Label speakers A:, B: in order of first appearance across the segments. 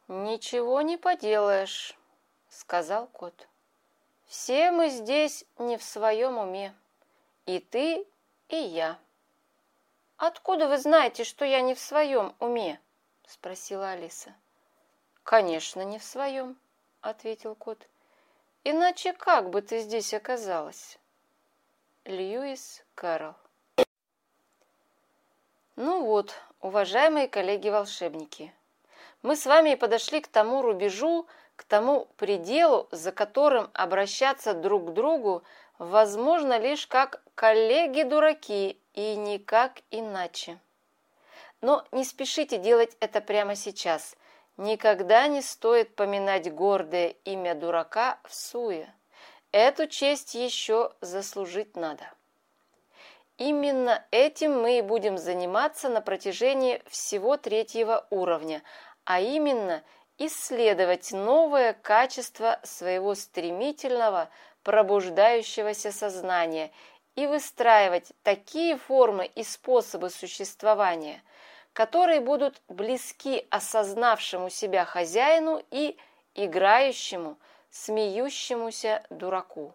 A: «Ничего не поделаешь», — сказал кот. «Все мы здесь не в своем уме. И ты, и я». «Откуда вы знаете, что я не в своем уме?» — спросила Алиса. «Конечно, не в своем», — ответил кот. «Иначе как бы ты здесь оказалась?» Льюис Кэрролл. Ну вот, уважаемые коллеги-волшебники, мы с вами и подошли к тому рубежу, к тому пределу, за которым обращаться друг к другу возможно лишь как коллеги-дураки и никак иначе. Но не спешите делать это прямо сейчас. Никогда не стоит поминать гордое имя дурака всуе. Эту честь еще заслужить надо. Именно этим мы и будем заниматься на протяжении всего 3-го уровня, а именно исследовать новое качество своего стремительного, пробуждающегося сознания и выстраивать такие формы и способы существования, которые будут близки осознавшему себя хозяину и играющему, смеющемуся дураку.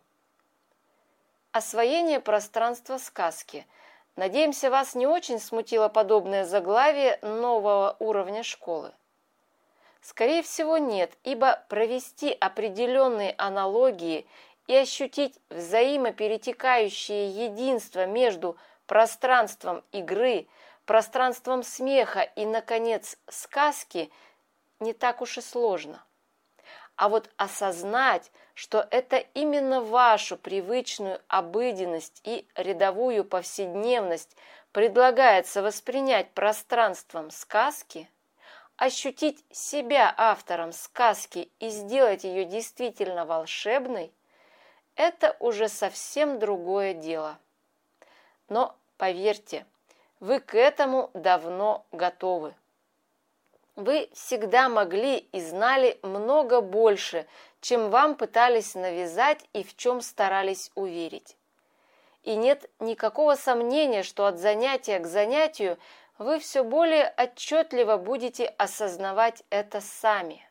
A: Освоение пространства сказки. Надеемся, вас не очень смутило подобное заглавие нового уровня школы. Скорее всего, нет, ибо провести определенные аналогии и ощутить взаимоперетекающее единство между пространством игры, пространством смеха и, наконец, сказки не так уж и сложно. А вот осознать, что это именно вашу привычную обыденность и рядовую повседневность предлагается воспринять пространством сказки, ощутить себя автором сказки и сделать ее действительно волшебной, это уже совсем другое дело. Но поверьте, вы к этому давно готовы. Вы всегда могли и знали много больше, чем вам пытались навязать и в чем старались уверить. И нет никакого сомнения, что от занятия к занятию вы все более отчетливо будете осознавать это сами.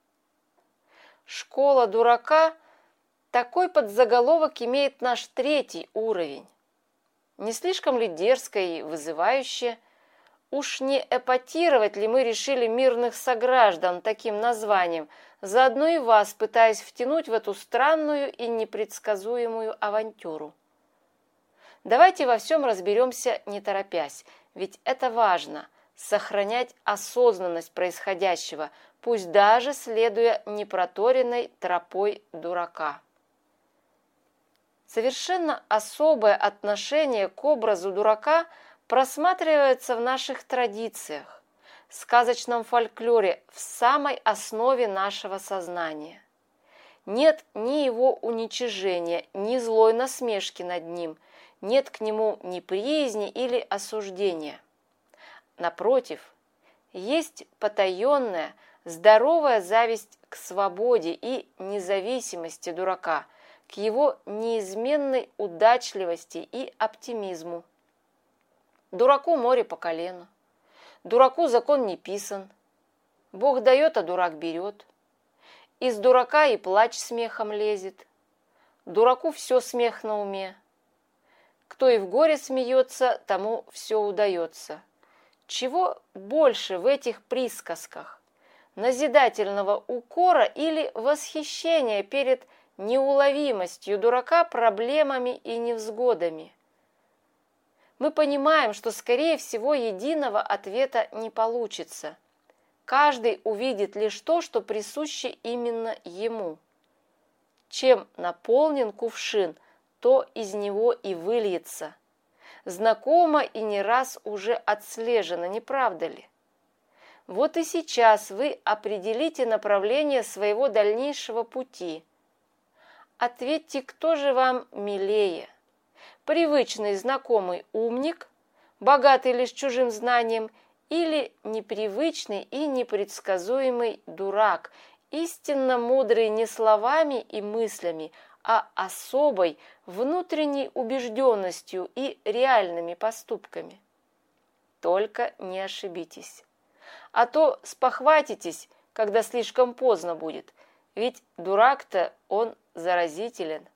A: Школа дурака – такой подзаголовок имеет наш 3-й уровень. Не слишком ли дерзко и вызывающе? Уж не эпатировать ли мы решили мирных сограждан таким названием, заодно и вас пытаясь втянуть в эту странную и непредсказуемую авантюру? Давайте во всем разберемся не торопясь, ведь это важно – сохранять осознанность происходящего, пусть даже следуя непроторенной тропой дурака. Совершенно особое отношение к образу дурака просматривается в наших традициях, сказочном фольклоре, в самой основе нашего сознания. Нет ни его уничижения, ни злой насмешки над ним, нет к нему ни приязни или осуждения. Напротив, есть потаенная, здоровая зависть к свободе и независимости дурака, к его неизменной удачливости и оптимизму. Дураку море по колено, дураку закон не писан, Бог дает, а дурак берет. Из дурака и плач смехом лезет, дураку все смех на уме. Кто и в горе смеется, тому все удается. Чего больше в этих присказках? Назидательного укора или восхищения перед неуловимостью дурака проблемами и невзгодами? Мы понимаем, что, скорее всего, единого ответа не получится. Каждый увидит лишь то, что присуще именно ему. Чем наполнен кувшин, то из него и выльется. Знакомо и не раз уже отслежено, не правда ли? Вот и сейчас вы определите направление своего дальнейшего пути. Ответьте, кто же вам милее? Привычный знакомый умник, богатый лишь чужим знанием, или непривычный и непредсказуемый дурак, истинно мудрый не словами и мыслями, а особой внутренней убежденностью и реальными поступками. Только не ошибитесь, а то спохватитесь, когда слишком поздно будет, ведь дурак-то он заразителен.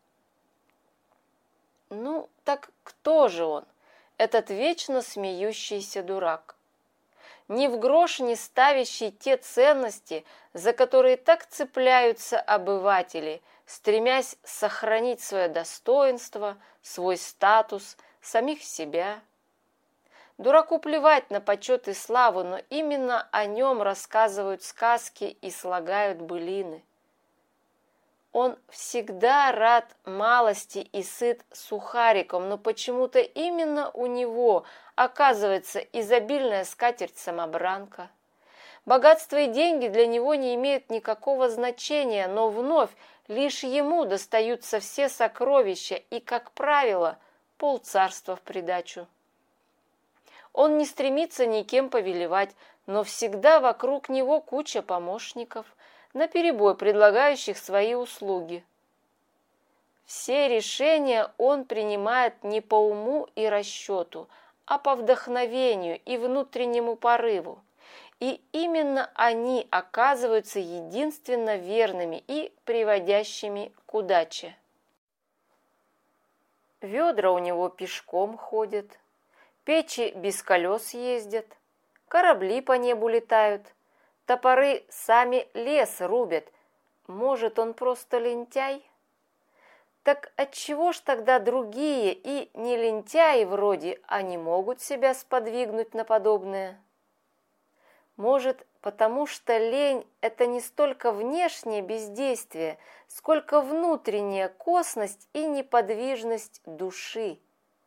A: Ну, так кто же он, этот вечно смеющийся дурак? Ни в грош не ставящий те ценности, за которые так цепляются обыватели, стремясь сохранить свое достоинство, свой статус, самих себя. Дураку плевать на почет и славу, но именно о нем рассказывают сказки и слагают былины. Он всегда рад малости и сыт сухариком, но почему-то именно у него оказывается изобильная скатерть-самобранка. Богатство и деньги для него не имеют никакого значения, но вновь лишь ему достаются все сокровища и, как правило, полцарства в придачу. Он не стремится никем повелевать, но всегда вокруг него куча помощников, наперебой предлагающих свои услуги. Все решения он принимает не по уму и расчету, а по вдохновению и внутреннему порыву. И именно они оказываются единственно верными и приводящими к удаче. Ведра у него пешком ходят, печи без колес ездят, корабли по небу летают, топоры сами лес рубят. Может, он просто лентяй? Так отчего ж тогда другие и не лентяи вроде, они могут себя сподвигнуть на подобное? Может, потому что лень – это не столько внешнее бездействие, сколько внутренняя косность и неподвижность души.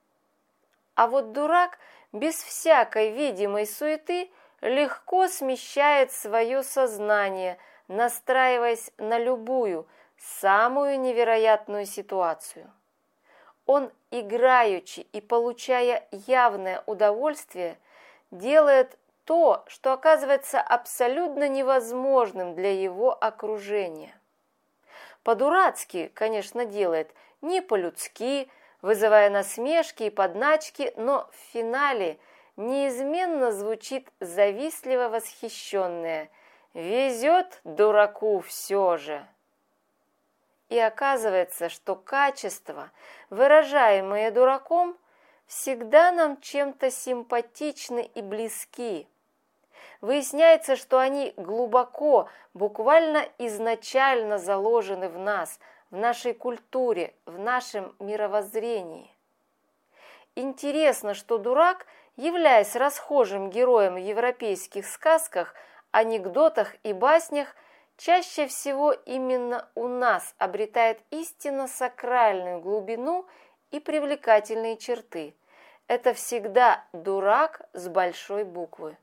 A: А вот дурак без всякой видимой суеты легко смещает свое сознание, настраиваясь на любую, самую невероятную ситуацию. Он, играючи и получая явное удовольствие, делает то, что оказывается абсолютно невозможным для его окружения. По-дурацки, конечно, делает, не по-людски, вызывая насмешки и подначки, но в финале неизменно звучит завистливо восхищенное: «Везет дураку все же». И оказывается, что качества, выражаемые дураком, всегда нам чем-то симпатичны и близки. Выясняется, что они глубоко, буквально изначально заложены в нас, в нашей культуре, в нашем мировоззрении. Интересно, что дурак, являясь расхожим героем в европейских сказках, анекдотах и баснях, чаще всего именно у нас обретает истинно сакральную глубину и привлекательные черты. Это всегда дурак с большой буквы.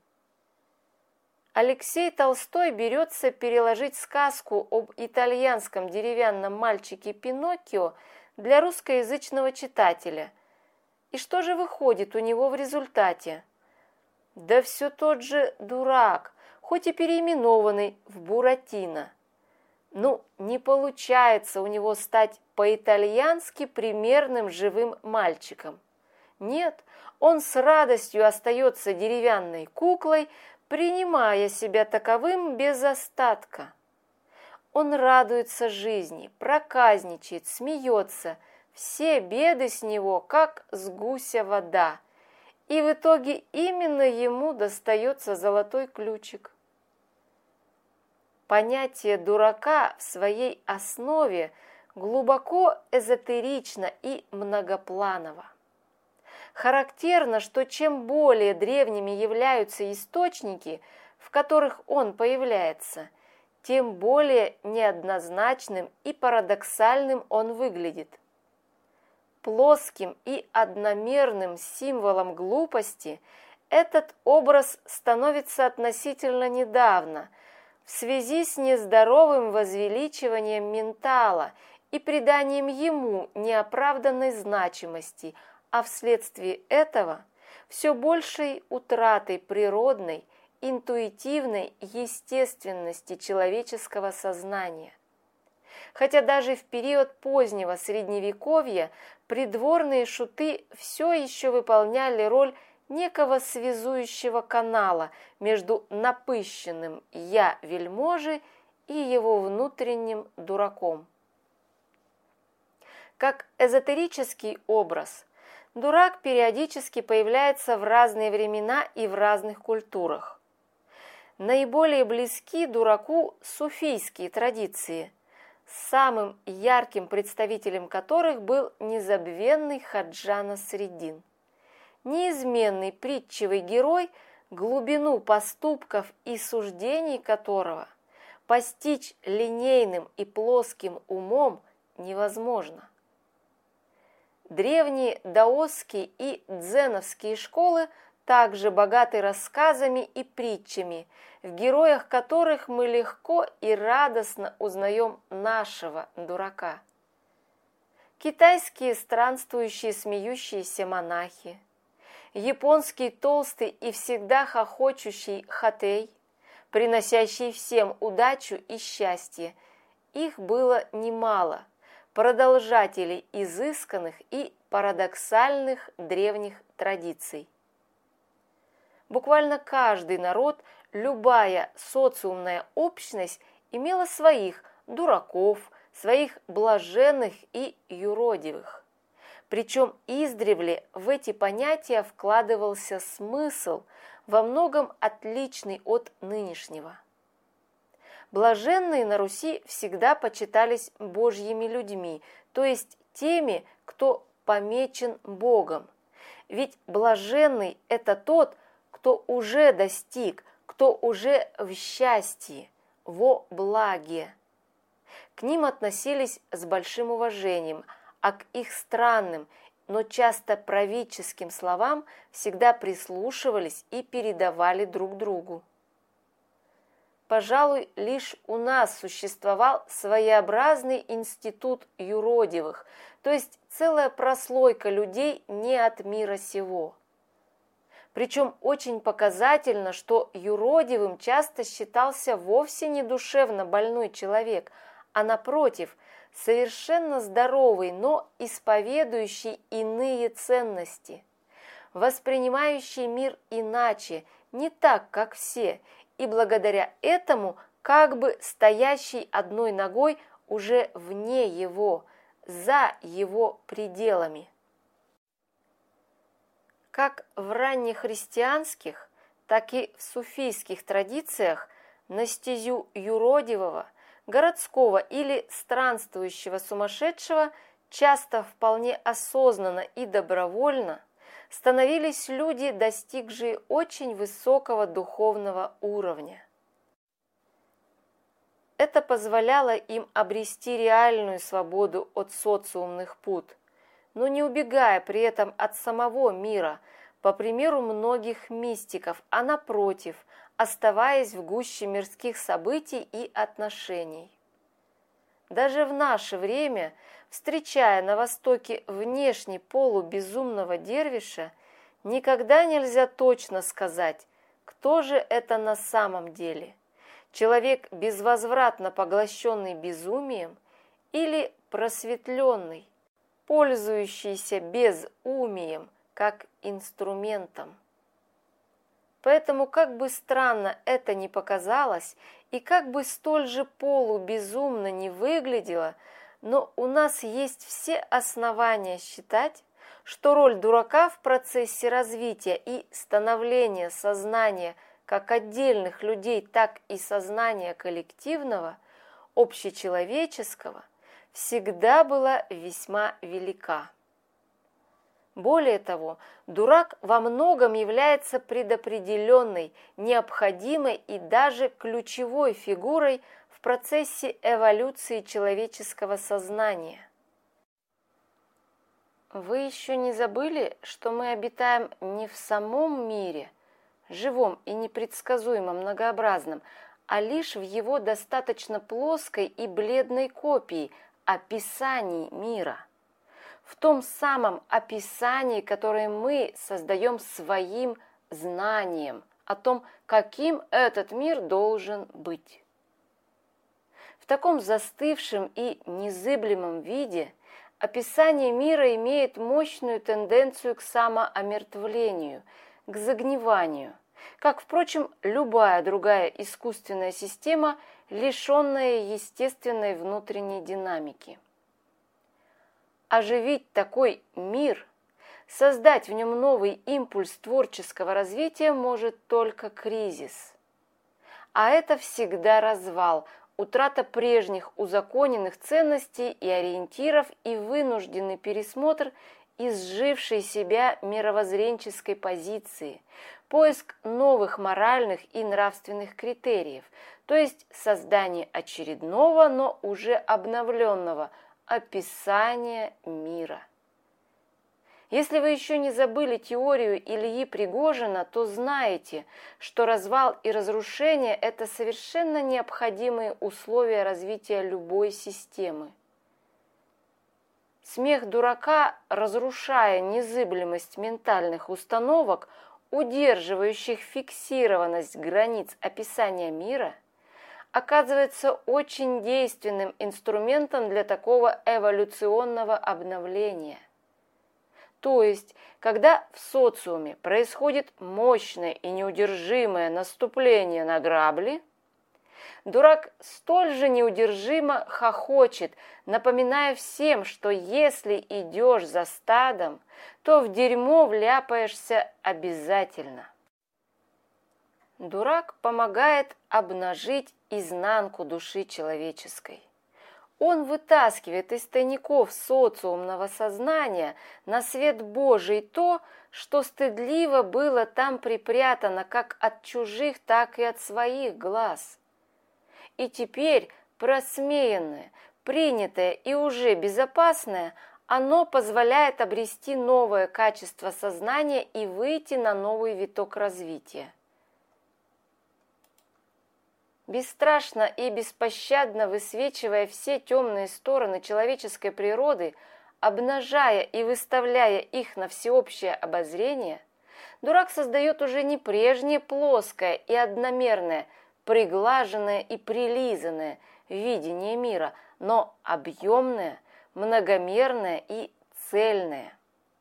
A: Алексей Толстой берется переложить сказку об итальянском деревянном мальчике Пиноккио для русскоязычного читателя. И что же выходит у него в результате? Да все тот же дурак, хоть и переименованный в Буратино. Ну, не получается у него стать по-итальянски примерным живым мальчиком. Нет, он с радостью остается деревянной куклой, принимая себя таковым без остатка. Он радуется жизни, проказничает, смеется, все беды с него, как с гуся вода, и в итоге именно ему достается золотой ключик. Понятие дурака в своей основе глубоко эзотерично и многопланово. Характерно, что чем более древними являются источники, в которых он появляется, тем более неоднозначным и парадоксальным он выглядит. Плоским и одномерным символом глупости этот образ становится относительно недавно, в связи с нездоровым возвеличиванием ментала и приданием ему неоправданной значимости, а вследствие этого все большей утратой природной, интуитивной естественности человеческого сознания. Хотя даже в период позднего Средневековья придворные шуты все еще выполняли роль некого связующего канала между напыщенным «я» вельможи и его внутренним дураком. Как эзотерический образ, дурак периодически появляется в разные времена и в разных культурах. Наиболее близки дураку суфийские традиции, самым ярким представителем которых был незабвенный Хаджа Насреддин. Неизменный притчевый герой, глубину поступков и суждений которого постичь линейным и плоским умом невозможно. Древние даосские и дзеновские школы также богаты рассказами и притчами, в героях которых мы легко и радостно узнаем нашего дурака. Китайские странствующие смеющиеся монахи, японский толстый и всегда хохочущий Хатэй, приносящий всем удачу и счастье, их было немало, продолжателей изысканных и парадоксальных древних традиций. Буквально каждый народ, любая социумная общность имела своих дураков, своих блаженных и юродивых. Причем издревле в эти понятия вкладывался смысл, во многом отличный от нынешнего. Блаженные на Руси всегда почитались божьими людьми, то есть теми, кто помечен Богом. Ведь блаженный – это тот, кто уже достиг, кто уже в счастье, во благе. К ним относились с большим уважением, а к их странным, но часто правительским словам всегда прислушивались и передавали друг другу. Пожалуй, лишь у нас существовал своеобразный институт юродивых, то есть целая прослойка людей не от мира сего. Причем очень показательно, что юродивым часто считался вовсе не душевно больной человек, а напротив, совершенно здоровый, но исповедующий иные ценности, воспринимающий мир иначе, не так, как все, и благодаря этому как бы стоящий одной ногой уже вне его, за его пределами. Как в раннехристианских, так и в суфийских традициях на стезю юродивого, городского или странствующего сумасшедшего часто вполне осознанно и добровольно становились люди, достигшие очень высокого духовного уровня. Это позволяло им обрести реальную свободу от социумных пут, но не убегая при этом от самого мира, по примеру многих мистиков, а напротив, оставаясь в гуще мирских событий и отношений. Даже в наше время, встречая на Востоке внешне полубезумного дервиша, никогда нельзя точно сказать, кто же это на самом деле – человек, безвозвратно поглощенный безумием, или просветленный, пользующийся безумием как инструментом. Поэтому, как бы странно это ни показалось, и как бы столь же полубезумно не выглядело, но у нас есть все основания считать, что роль дурака в процессе развития и становления сознания как отдельных людей, так и сознания коллективного, общечеловеческого, всегда была весьма велика. Более того, дурак во многом является предопределенной, необходимой и даже ключевой фигурой в процессе эволюции человеческого сознания. Вы еще не забыли, что мы обитаем не в самом мире, живом и непредсказуемо многообразном, а лишь в его достаточно плоской и бледной копии, описании мира. В том самом описании, которое мы создаем своим знанием о том, каким этот мир должен быть. В таком застывшем и незыблемом виде описание мира имеет мощную тенденцию к самоомертвлению, к загниванию, как, впрочем, любая другая искусственная система, лишенная естественной внутренней динамики. Оживить такой мир, создать в нем новый импульс творческого развития может только кризис. А это всегда развал, утрата прежних узаконенных ценностей и ориентиров и вынужденный пересмотр изжившей себя мировоззренческой позиции, поиск новых моральных и нравственных критериев, то есть создание очередного, но уже обновленного описания мира. Если вы еще не забыли теорию Ильи Пригожина, то знаете, что развал и разрушение – это совершенно необходимые условия развития любой системы. Смех дурака, разрушая незыблемость ментальных установок, удерживающих фиксированность границ описания мира, оказывается очень действенным инструментом для такого эволюционного обновления. То есть, когда в социуме происходит мощное и неудержимое наступление на грабли, дурак столь же неудержимо хохочет, напоминая всем, что если идешь за стадом, то в дерьмо вляпаешься обязательно. Дурак помогает обнажить изнанку души человеческой. Он вытаскивает из тайников социумного сознания на свет Божий то, что стыдливо было там припрятано как от чужих, так и от своих глаз. И теперь просмеянное, принятое и уже безопасное, оно позволяет обрести новое качество сознания и выйти на новый виток развития. Бесстрашно и беспощадно высвечивая все темные стороны человеческой природы, обнажая и выставляя их на всеобщее обозрение, дурак создает уже не прежнее плоское и одномерное, приглаженное и прилизанное видение мира, но объемное, многомерное и цельное.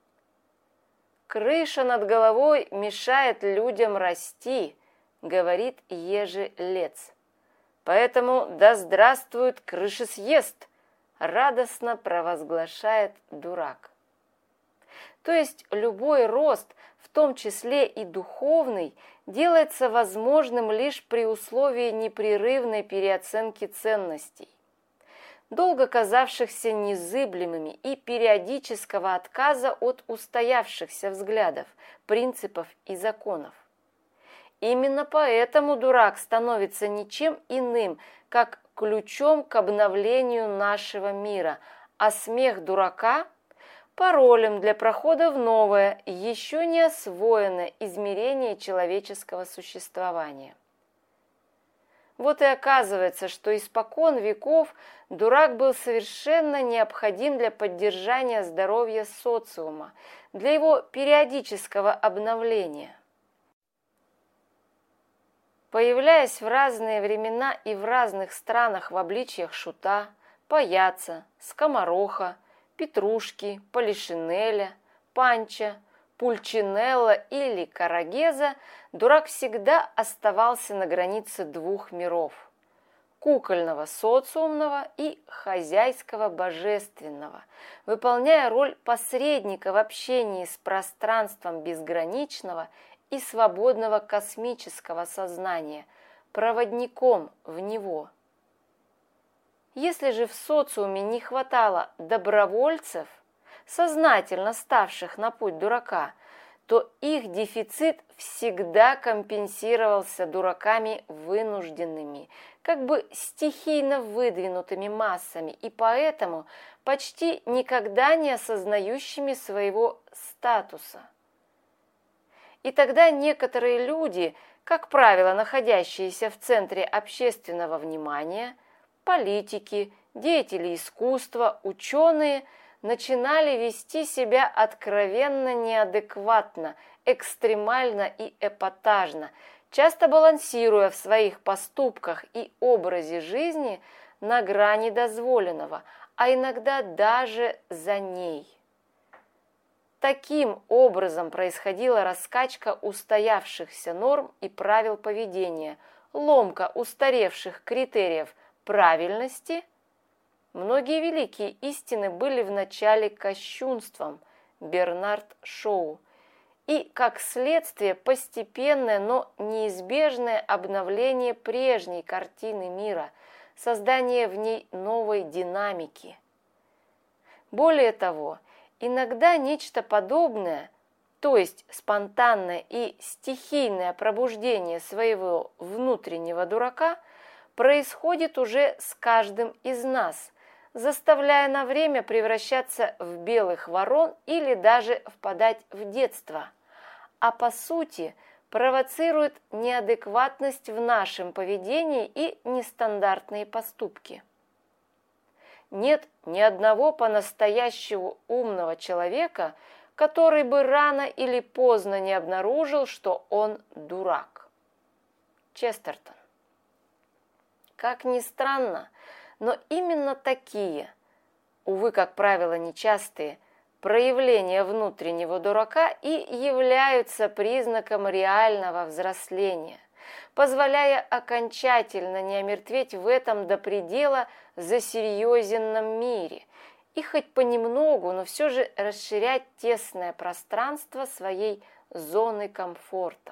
A: «Крыша над головой мешает людям расти», — говорит Ежи Лец. «Поэтому да здравствует крышесъезд!» — радостно провозглашает дурак. То есть любой рост, в том числе и духовный, делается возможным лишь при условии непрерывной переоценки ценностей, долго казавшихся незыблемыми, и периодического отказа от устоявшихся взглядов, принципов и законов. Именно поэтому дурак становится ничем иным, как ключом к обновлению нашего мира, а смех дурака – паролем для прохода в новое, еще не освоенное измерение человеческого существования. Вот и оказывается, что испокон веков дурак был совершенно необходим для поддержания здоровья социума, для его периодического обновления. Появляясь в разные времена и в разных странах в обличьях шута, паяца, скомороха, петрушки, полишинеля, панча, пульчинелла или карагеза, дурак всегда оставался на границе двух миров – кукольного социумного и хозяйского божественного, выполняя роль посредника в общении с пространством безграничного и свободного космического сознания, проводником в него. Если же в социуме не хватало добровольцев, сознательно ставших на путь дурака, то их дефицит всегда компенсировался дураками вынужденными, как бы стихийно выдвинутыми массами, и поэтому почти никогда не осознающими своего статуса. И тогда некоторые люди, как правило, находящиеся в центре общественного внимания, политики, деятели искусства, ученые, начинали вести себя откровенно неадекватно, экстремально и эпатажно, часто балансируя в своих поступках и образе жизни на грани дозволенного, а иногда даже за ней. таким образом происходила раскачка устоявшихся норм и правил поведения, ломка устаревших критериев правильности, многие великие истины были вначале кощунством, Бернард Шоу, и, как следствие, постепенное, но неизбежное обновление прежней картины мира, создание в ней новой динамики. Более того, иногда нечто подобное, то есть спонтанное и стихийное пробуждение своего внутреннего дурака, происходит уже с каждым из нас, заставляя на время превращаться в белых ворон или даже впадать в детство, а по сути провоцирует неадекватность в нашем поведении и нестандартные поступки. Нет ни одного по-настоящему умного человека, который бы рано или поздно не обнаружил, что он дурак. Честертон. Как ни странно, но именно такие, увы, как правило, нечастые, проявления внутреннего дурака и являются признаком реального взросления, позволяя окончательно не омертветь в этом до предела засерьезенном мире и хоть понемногу, но все же расширять тесное пространство своей зоны комфорта.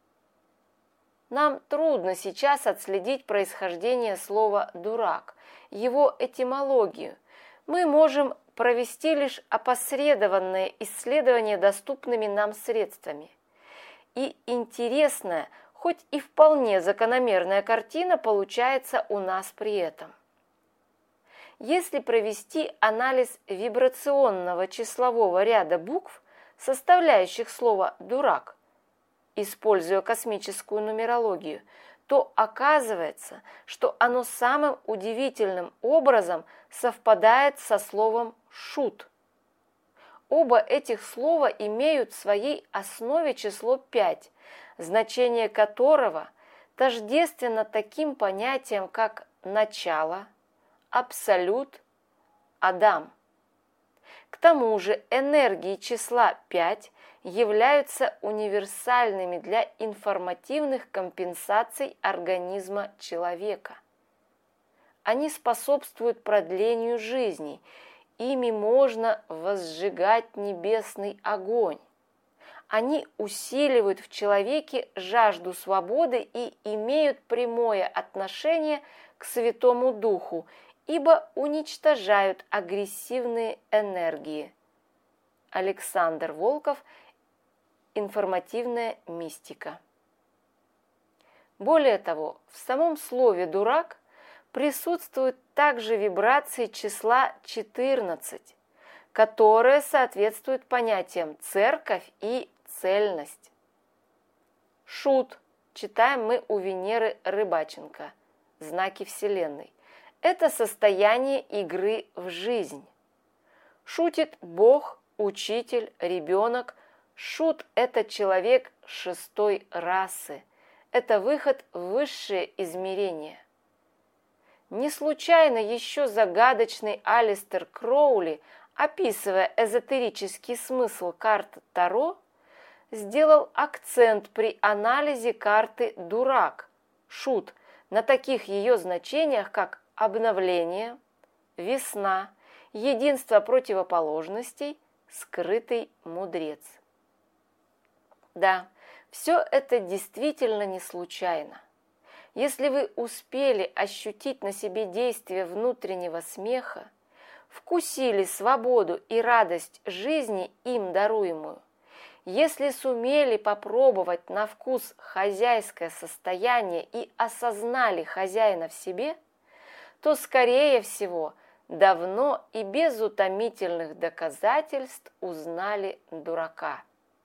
A: Нам трудно сейчас отследить происхождение слова «дурак», его этимологию. Мы можем провести лишь опосредованное исследование доступными нам средствами. И интересная, хоть и вполне закономерная картина получается у нас при этом. Если провести анализ вибрационного числового ряда букв, составляющих слово «дурак», используя космическую нумерологию, то оказывается, что оно самым удивительным образом совпадает со словом «шут». Оба этих слова имеют в своей основе число 5, значение которого тождественно таким понятиям, как «начало», «абсолют», «адам». К тому же энергии числа 5 являются универсальными для информативных компенсаций организма человека. Они способствуют продлению жизни, ими можно возжигать небесный огонь. Они усиливают в человеке жажду свободы и имеют прямое отношение к Святому Духу, ибо уничтожают агрессивные энергии. Александр Волков. Информативная мистика. Более того, в самом слове «дурак» присутствуют также вибрации числа 14, которые соответствуют понятиям «церковь» и «цельность». Шут, читаем мы у Венеры Рыбаченко, знаки Вселенной. Это состояние игры в жизнь. Шутит Бог, учитель, ребенок. Шут – это человек 6-й расы. Это выход в высшее измерение. Не случайно еще загадочный Алистер Кроули, описывая эзотерический смысл карт Таро, сделал акцент при анализе карты «Дурак», «Шут», на таких ее значениях, как обновление, весна, единство противоположностей, скрытый мудрец. Да, все это действительно не случайно. Если вы успели ощутить на себе действие внутреннего смеха, вкусили свободу и радость жизни, им даруемую, если сумели попробовать на вкус хозяйское состояние и осознали хозяина в себе, то, скорее всего, давно и без утомительных доказательств узнали дурака.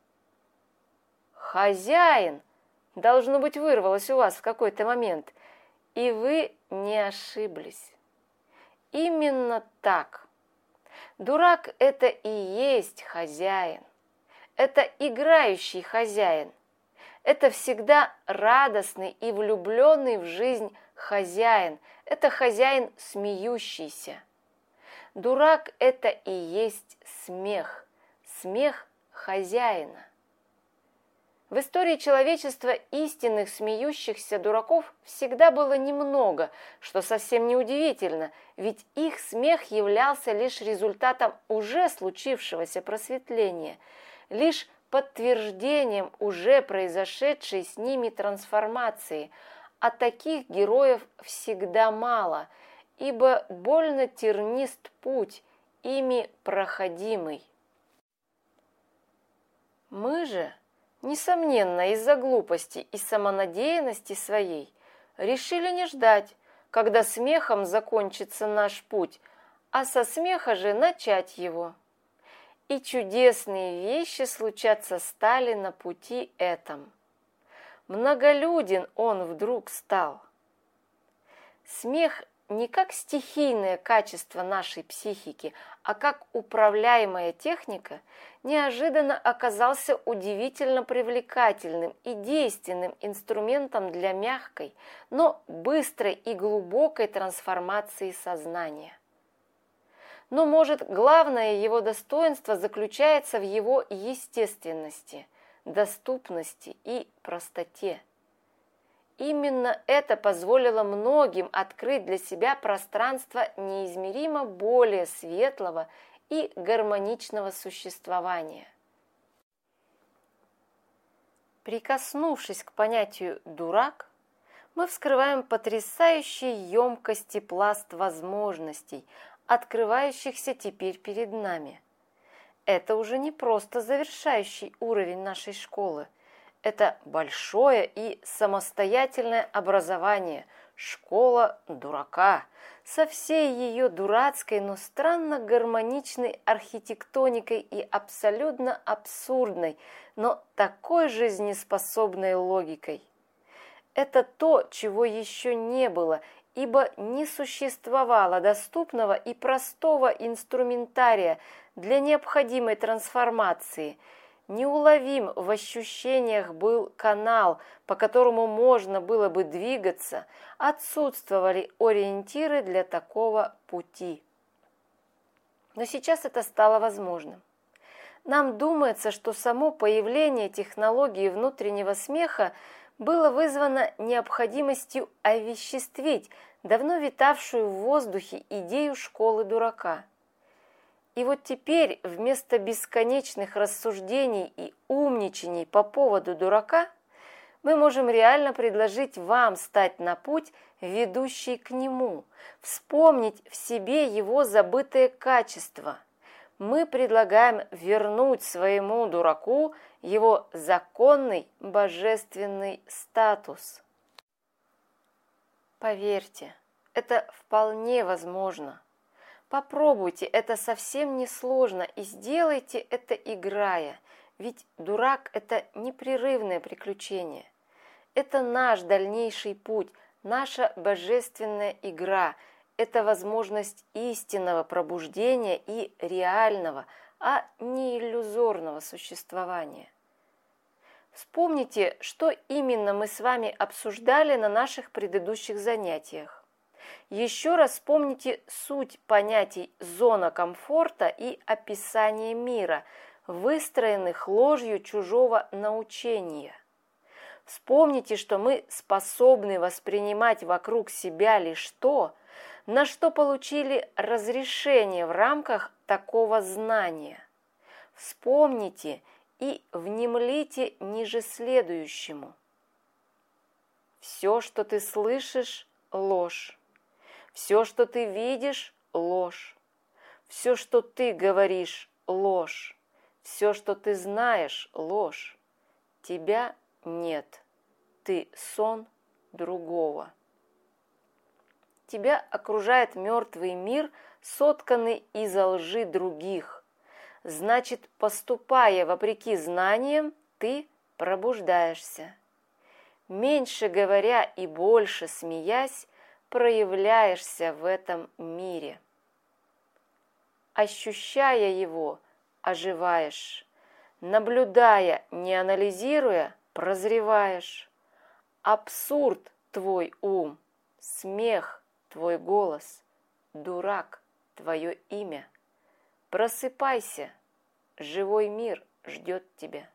A: «Хозяин!» должно быть, вырвалось у вас в какой-то момент, и вы не ошиблись. Именно так. Дурак – это и есть хозяин. Это играющий хозяин. Это всегда радостный и влюбленный в жизнь хозяин. Это хозяин смеющийся. Дурак – это и есть смех. смех хозяина. В истории человечества истинных смеющихся дураков всегда было немного, что совсем неудивительно, ведь их смех являлся лишь результатом уже случившегося просветления, лишь подтверждением уже произошедшей с ними трансформации, а таких героев всегда мало, ибо больно тернист путь, ими проходимый. Мы же, несомненно, из-за глупости и самонадеянности своей, решили не ждать, когда смехом закончится наш путь, а со смеха же начать его. И чудесные вещи случаться стали на пути этом. Многолюден он вдруг стал. Смех не как стихийное качество нашей психики, а как управляемая техника, неожиданно оказался удивительно привлекательным и действенным инструментом для мягкой, но быстрой и глубокой трансформации сознания. Но, может, главное его достоинство заключается в его естественности, доступности и простоте. Именно это позволило многим открыть для себя пространство неизмеримо более светлого и гармоничного существования. Прикоснувшись к понятию «дурак», мы вскрываем потрясающий емкость и пласт возможностей, открывающихся теперь перед нами. Это уже не просто завершающий уровень нашей школы. Это большое и самостоятельное образование, школа дурака, со всей ее дурацкой, но странно гармоничной архитектоникой и абсолютно абсурдной, но такой жизнеспособной логикой. Это то, чего еще не было, ибо не существовало доступного и простого инструментария для необходимой трансформации. Неуловим в ощущениях был канал, по которому можно было бы двигаться, отсутствовали ориентиры для такого пути. Но сейчас это стало возможным. Нам думается, что само появление технологии внутреннего смеха было вызвано необходимостью овеществить давно витавшую в воздухе идею школы дурака. И вот теперь вместо бесконечных рассуждений и умничаний по поводу дурака мы можем реально предложить вам стать на путь, ведущий к нему, вспомнить в себе его забытые качества. Мы предлагаем вернуть своему дураку его законный божественный статус. Поверьте, это вполне возможно. Попробуйте, это совсем не сложно, и сделайте это играя, ведь дурак – это непрерывное приключение. Это наш дальнейший путь, наша божественная игра, это возможность истинного пробуждения и реального, а не иллюзорного существования. Вспомните, что именно мы с вами обсуждали на наших предыдущих занятиях. Еще раз вспомните суть понятий «зона комфорта» и «описание мира», выстроенных ложью чужого научения. Вспомните, что мы способны воспринимать вокруг себя лишь то, на что получили разрешение в рамках такого знания. Вспомните и внемлите ниже следующему. Все, что ты слышишь, ложь. Все, что ты видишь, ложь. Все, что ты говоришь, ложь. Все, что ты знаешь, ложь. Тебя нет. Ты сон другого. Тебя окружает мертвый мир, сотканный из лжи других. Значит, поступая вопреки знаниям, ты пробуждаешься. Меньше говоря и больше смеясь, проявляешься в этом мире. Ощущая его, оживаешь. Наблюдая, не анализируя, прозреваешь. Абсурд твой ум, смех твой голос, дурак твое имя. Просыпайся, живой мир ждет тебя.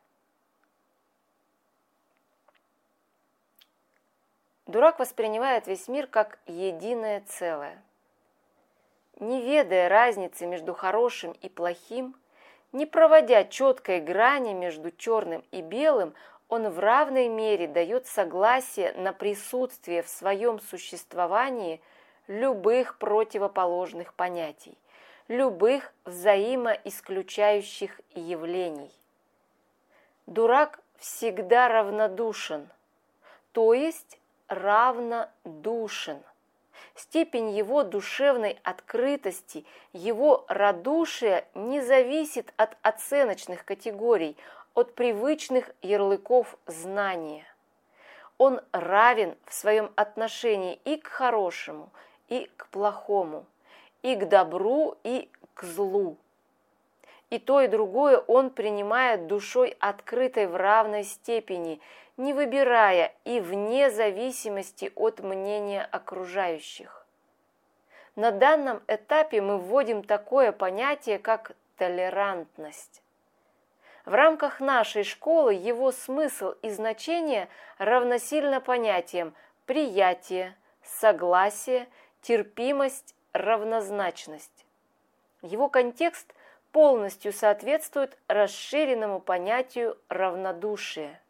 A: Дурак воспринимает весь мир как единое целое. Не ведая разницы между хорошим и плохим, не проводя четкой грани между черным и белым, он в равной мере дает согласие на присутствие в своем существовании любых противоположных понятий, любых взаимоисключающих явлений. Дурак всегда равнодушен, то есть равнодушен. Степень его душевной открытости, его радушия не зависит от оценочных категорий, от привычных ярлыков знания. Он равен в своем отношении и к хорошему, и к плохому, и к добру, и к злу. И то, и другое он принимает душой открытой в равной степени, не выбирая и вне зависимости от мнения окружающих. На данном этапе мы вводим такое понятие, как толерантность. В рамках нашей школы его смысл и значение равносильно понятиям приятие, согласие, терпимость, равнозначность. Его контекст полностью соответствует расширенному понятию равнодушия.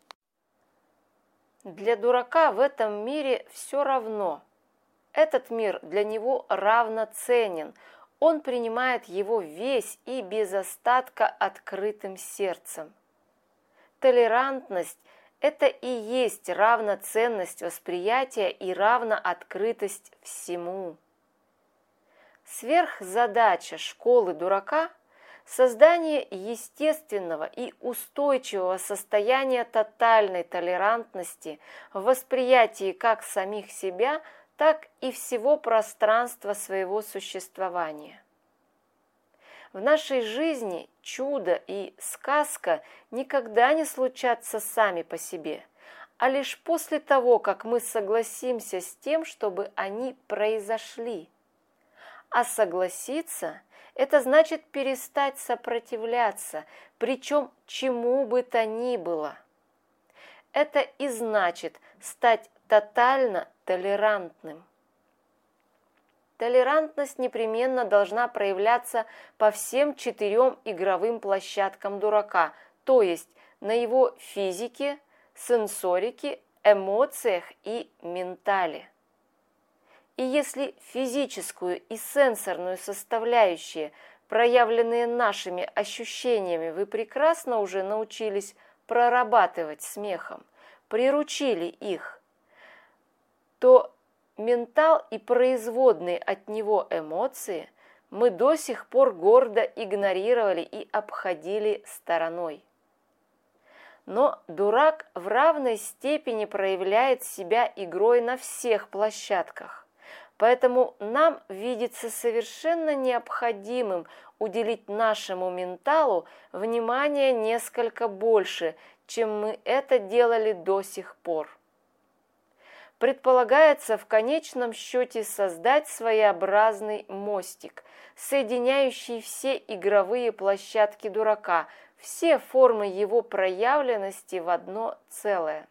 A: Для дурака в этом мире все равно. Этот мир для него равноценен. Он принимает его весь и без остатка открытым сердцем. Толерантность – это и есть равноценность восприятия и равнооткрытость всему. Сверхзадача школы дурака – создание естественного и устойчивого состояния тотальной толерантности в восприятии как самих себя, так и всего пространства своего существования. В нашей жизни чудо и сказка никогда не случатся сами по себе, а лишь после того, как мы согласимся с тем, чтобы они произошли. А согласиться – это значит перестать сопротивляться, причем чему бы то ни было. Это и значит стать тотально толерантным. Толерантность непременно должна проявляться по всем 4 игровым площадкам дурака, то есть на его физике, сенсорике, эмоциях и ментале. И если физическую и сенсорную составляющие, проявленные нашими ощущениями, вы прекрасно уже научились прорабатывать смехом, приручили их, то ментал и производные от него эмоции мы до сих пор гордо игнорировали и обходили стороной. Но дурак в равной степени проявляет себя игрой на всех площадках. Поэтому нам видится совершенно необходимым уделить нашему менталу внимание несколько больше, чем мы это делали до сих пор. Предполагается в конечном счете создать своеобразный мостик, соединяющий все игровые площадки дурака, все формы его проявленности в одно целое.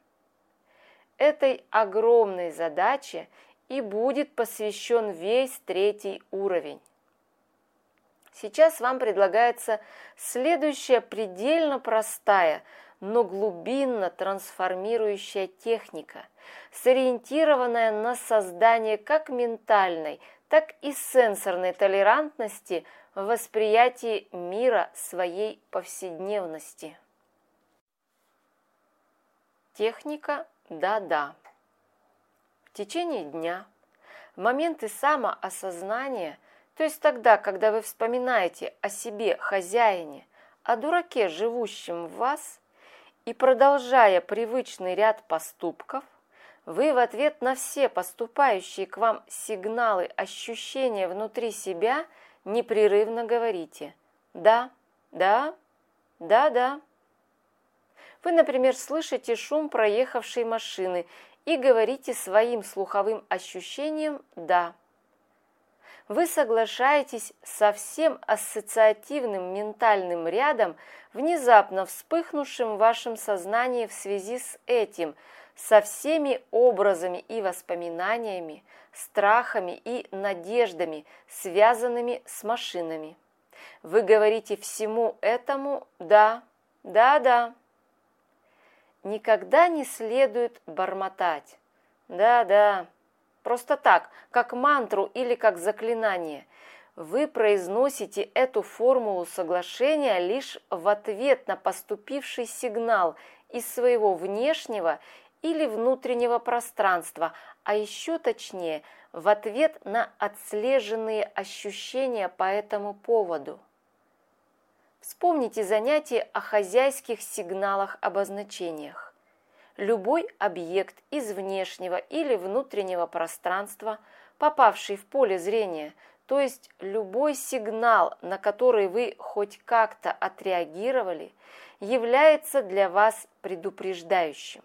A: Этой огромной задаче и будет посвящен весь 3-й уровень. Сейчас вам предлагается следующая предельно простая, но глубинно трансформирующая техника, сориентированная на создание как ментальной, так и сенсорной толерантности в восприятии мира своей повседневности. Техника «да-да». В течение дня, в моменты самоосознания, то есть тогда, когда вы вспоминаете о себе, хозяине, о дураке, живущем в вас, и продолжая привычный ряд поступков, вы в ответ на все поступающие к вам сигналы, ощущения внутри себя непрерывно говорите «да, да, да, да». Вы, например, слышите шум проехавшей машины и говорите своим слуховым ощущением «да». Вы соглашаетесь со всем ассоциативным ментальным рядом, внезапно вспыхнувшим в вашем сознании в связи с этим, со всеми образами и воспоминаниями, страхами и надеждами, связанными с машинами. Вы говорите всему этому «да, да, да». Никогда не следует бормотать «да, да», просто так, как мантру или как заклинание. Вы произносите эту формулу соглашения лишь в ответ на поступивший сигнал из своего внешнего или внутреннего пространства, а еще точнее, в ответ на отслеженные ощущения по этому поводу. Вспомните занятие о хозяйских сигналах-обозначениях. Любой объект из внешнего или внутреннего пространства, попавший в поле зрения, то есть любой сигнал, на который вы хоть как-то отреагировали, является для вас предупреждающим.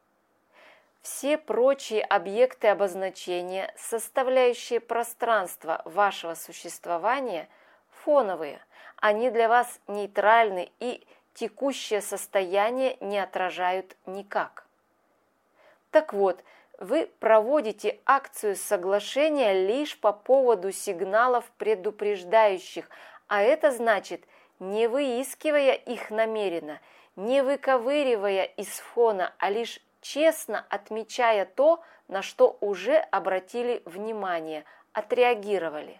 A: Все прочие объекты обозначения, составляющие пространство вашего существования, фоновые, они для вас нейтральны и текущее состояние не отражают никак. Так вот, вы проводите акцию соглашения лишь по поводу сигналов предупреждающих, а это значит, не выискивая их намеренно, не выковыривая из фона, а лишь честно отмечая то, на что уже обратили внимание, отреагировали.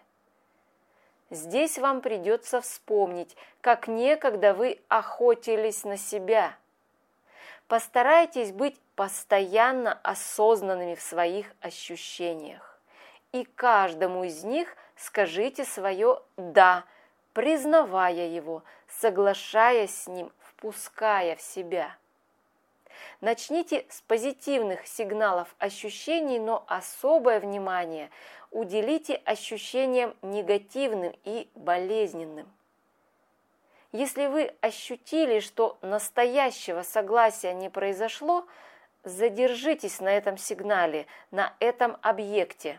A: Здесь вам придется вспомнить, как некогда вы охотились на себя. Постарайтесь быть постоянно осознанными в своих ощущениях. И каждому из них скажите свое «да», признавая его, соглашаясь с ним, впуская в себя. Начните с позитивных сигналов ощущений, но особое внимание уделите ощущениям негативным и болезненным. Если вы ощутили, что настоящего согласия не произошло, задержитесь на этом сигнале, на этом объекте.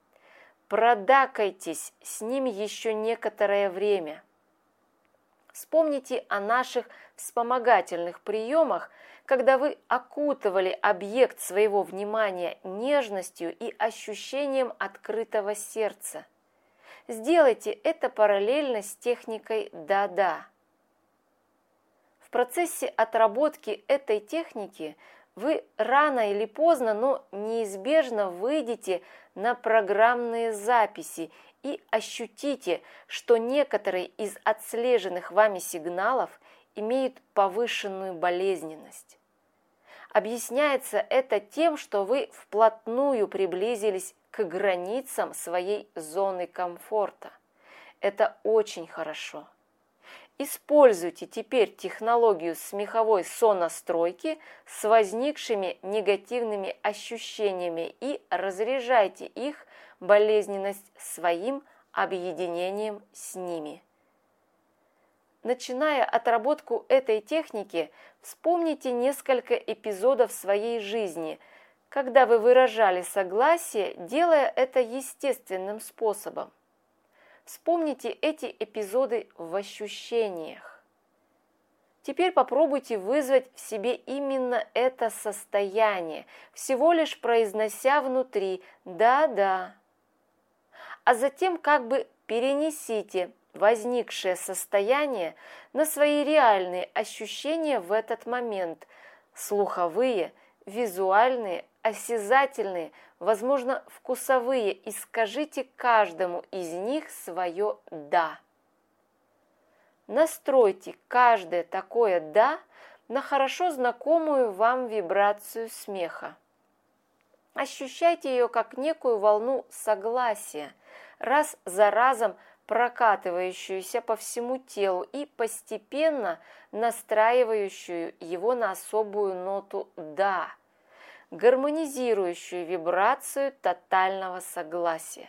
A: Продакайтесь с ним еще некоторое время. Вспомните о наших вспомогательных приемах, когда вы окутывали объект своего внимания нежностью и ощущением открытого сердца. Сделайте это параллельно с техникой «да-да». В процессе отработки этой техники вы рано или поздно, но неизбежно выйдете на программные записи и ощутите, что некоторые из отслеженных вами сигналов имеют повышенную болезненность. Объясняется это тем, что вы вплотную приблизились к границам своей зоны комфорта. Это очень хорошо. Используйте теперь технологию смеховой сонастройки с возникшими негативными ощущениями и разряжайте их болезненность своим объединением с ними. Начиная отработку этой техники, вспомните несколько эпизодов своей жизни, когда вы выражали согласие, делая это естественным способом. Вспомните эти эпизоды в ощущениях. Теперь попробуйте вызвать в себе именно это состояние, всего лишь произнося внутри «да-да». А затем как бы перенесите возникшее состояние на свои реальные ощущения в этот момент, слуховые, визуальные, осязательные, возможно, вкусовые, и скажите каждому из них свое «да». Настройте каждое такое «да» на хорошо знакомую вам вибрацию смеха. Ощущайте ее как некую волну согласия, раз за разом прокатывающуюся по всему телу и постепенно настраивающую его на особую ноту «да», гармонизирующую вибрацию тотального согласия.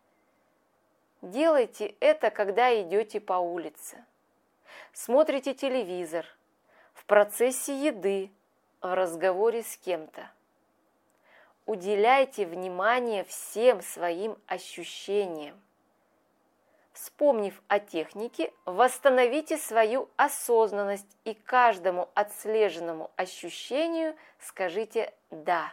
A: Делайте это, когда идете по улице, смотрите телевизор, в процессе еды, в разговоре с кем-то. Уделяйте внимание всем своим ощущениям. Вспомнив о технике, восстановите свою осознанность и каждому отслеженному ощущению скажите «да».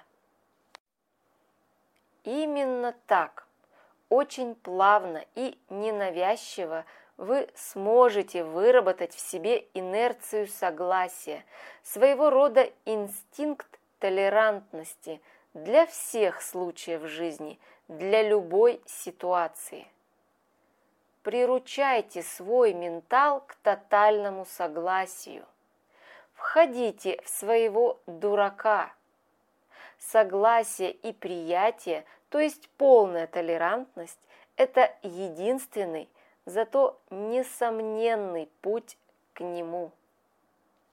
A: Именно так, очень плавно и ненавязчиво вы сможете выработать в себе инерцию согласия, своего рода инстинкт толерантности для всех случаев жизни, для любой ситуации. Приручайте свой ментал к тотальному согласию. Входите в своего дурака. Согласие и приятие, то есть полная толерантность, это единственный, зато несомненный путь к нему.